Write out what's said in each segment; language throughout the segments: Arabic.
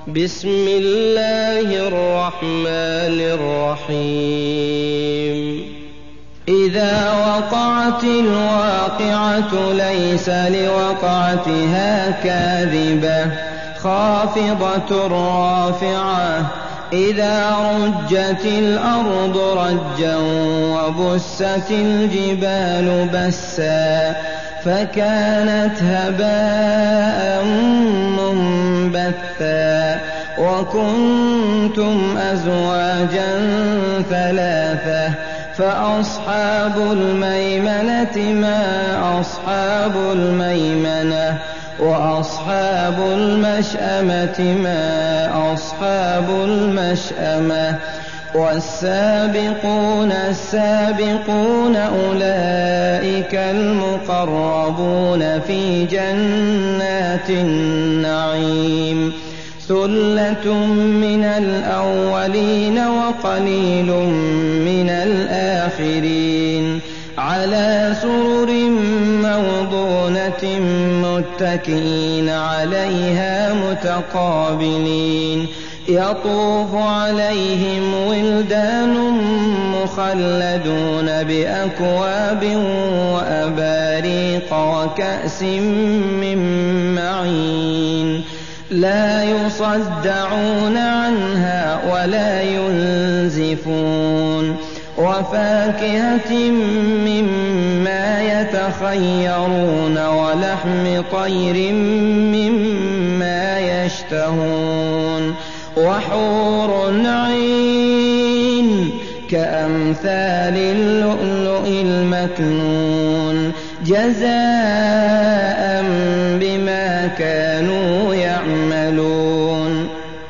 بسم الله الرحمن الرحيم إذا وقعت الواقعة ليس لوقعتها كاذبة خافضة رافعة إذا رجت الأرض رجا وبست الجبال بسا فكانت هباء منبثا وكنتم أزواجا ثلاثة فأصحاب الميمنة ما أصحاب الميمنة وأصحاب المشأمة ما أصحاب المشأمة والسابقون السابقون أولئك المقربون في جنات النعيم ثلة من الأولين وقليل من الآخرين على سرر موضونة متكئين عليها متقابلين يطوف عليهم ولدان مخلدون بأكواب وأباريق وكأس من معين لا يصدعون عنها ولا ينزفون وفاكهة مما يتخيرون ولحم طير مما يشتهون وحور عين كأمثال اللؤلؤ المكنون جزاء بما كانوا يعملون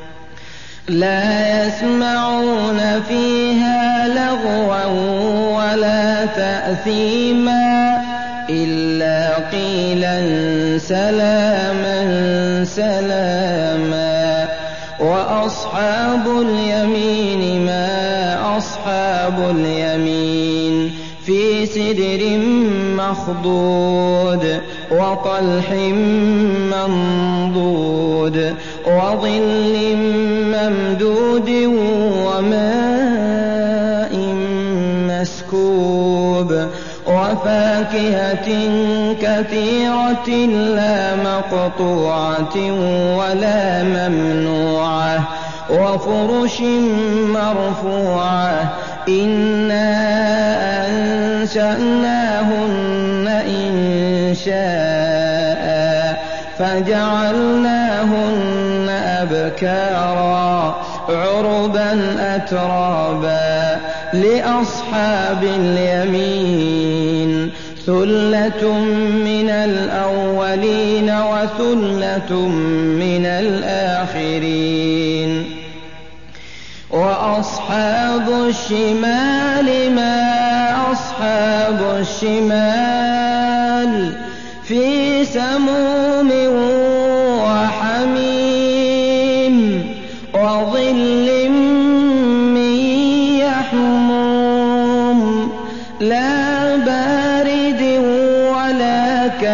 لا يسمعون فيها لغوا ولا تأثيما إلا قيلا سلاما سلاما وأصحاب اليمين ما أصحاب اليمين في سدر مخضود وطلح منضود وظل ممدود وماء مسكوب وفاكهة كثيرة لا مقطوعة ولا ممنوعة وفرش مرفوعة إنا أنشأناهن إنشاء فجعلناهن أبكارا عربا أترابا لأصحاب اليمين ثلة من الأولين وثلة من الآخرين وأصحاب الشمال ما أصحاب الشمال في سموم وحميم وظل من يحموم لا بارد ولا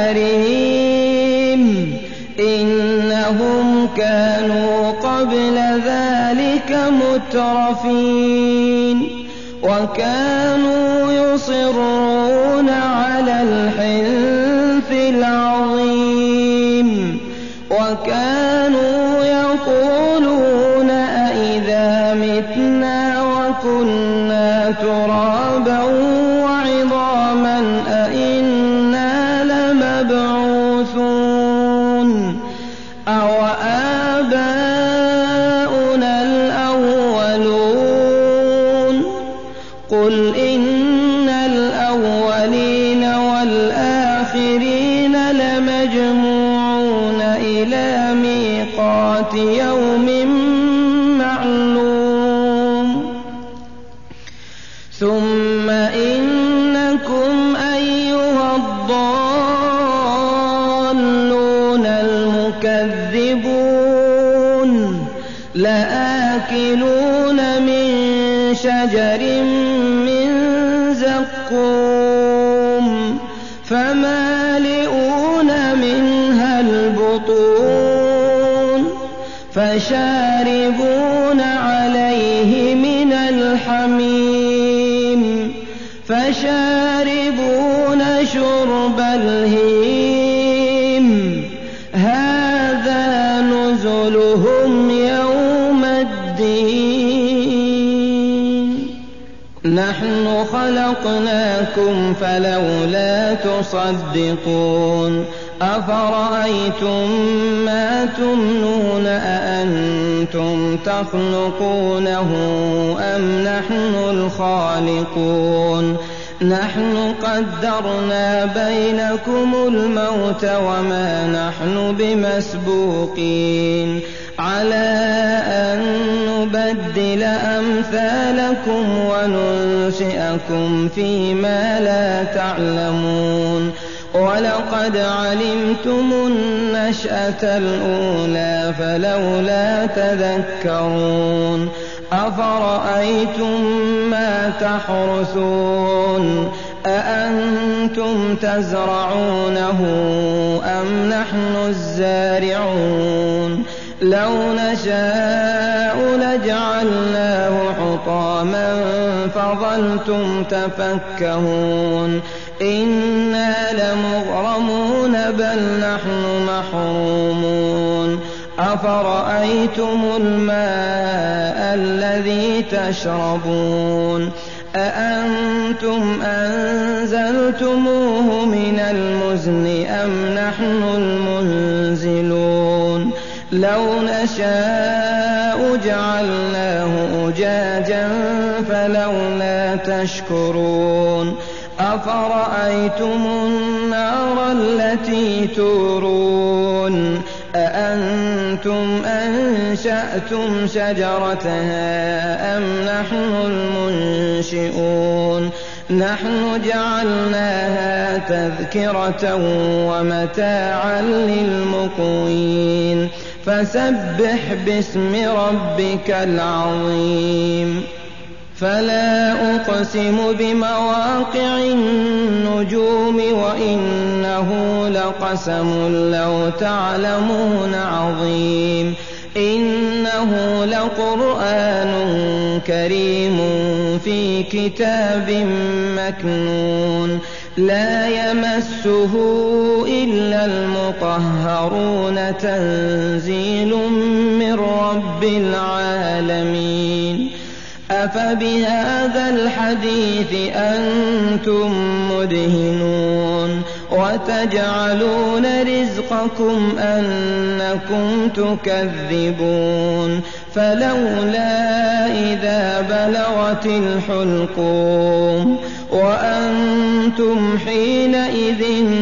كريم إنهم كانوا قبل ذلك مترفين وكانوا يصرون على الحنث العظيم وكانوا يقولون أئذا متنا وكنا ترابا وعظاما أئنا لمبعوثون أو آباؤنا الأولون قل إن الأولين والآخرين لمجموعون إلى ميقات يوم معلوم ثم إنكم أيها الضالون المكذبون لآكلون من شجر من زقوم فمالئون منها البطون فشاربون فشاربون عليه من الحميم فشاربون شرب الهيم هذا نزلهم يوم الدين نحن خلقناكم فلولا تصدقون أفرأيتم ما تمنون أأنتم تخلقونه أم نحن الخالقون نحن قدرنا بينكم الموت وما نحن بمسبوقين على أن نبدل أمثالكم وننشئكم فيما لا تعلمون ولقد علمتم النشأة الأولى فلولا تذكرون أفرأيتم ما تحرثون أأنتم تزرعونه أم نحن الزارعون لو نشاء لجعلناه حطاما فظلتم تفكهون إنا لمغرمون بل نحن محرومون أفرأيتم الماء الذي تشربون أأنتم أنزلتموه من المزن أم نحن المنزلون لو نشاء جعلناه أجاجا فلولا تشكرون أفرأيتم النار التي تورون أأنتم أنشأتم شجرتها أم نحن المنشئون نحن جعلناها تذكرة ومتاعا للمقوين فسبح باسم ربك العظيم فلا أقسم بمواقع النجوم وإنه لقسم لو تعلمون عظيم إنه لقرآن كريم في كتاب مكنون لا يمسه إلا المطهرون تنزيل من رب العالمين أفبهذا الحديث أنتم مدهنون وتجعلون رزقكم أنكم تكذبون فلولا إذا بلغت الحلقوم وأنتم حينئذ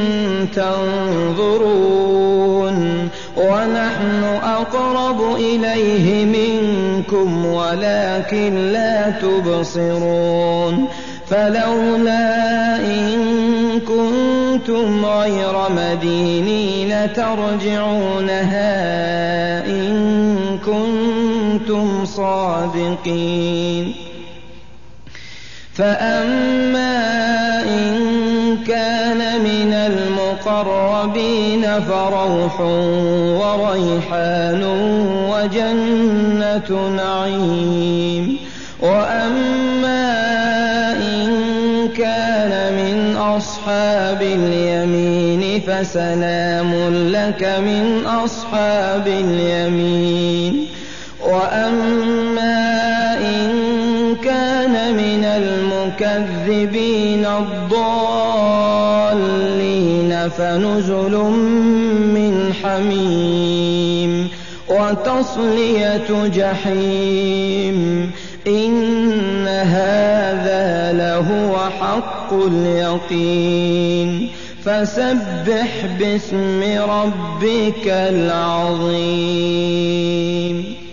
تنظرون ونحن أقرب إليه منكم ولكن لا تبصرون فلولا إن كنتم غير مدينين ترجعونها إن كنتم صادقين فأما إن كان من المقربين فروح وريحان وجنة نعيم وأما إن كان من أصحاب اليمين فسلام لك من أصحاب اليمين وأما إن كان من المكذبين الضالين فنزل من حميم وتصلية جحيم إن هذا لهو حق اليقين فسبح باسم ربك العظيم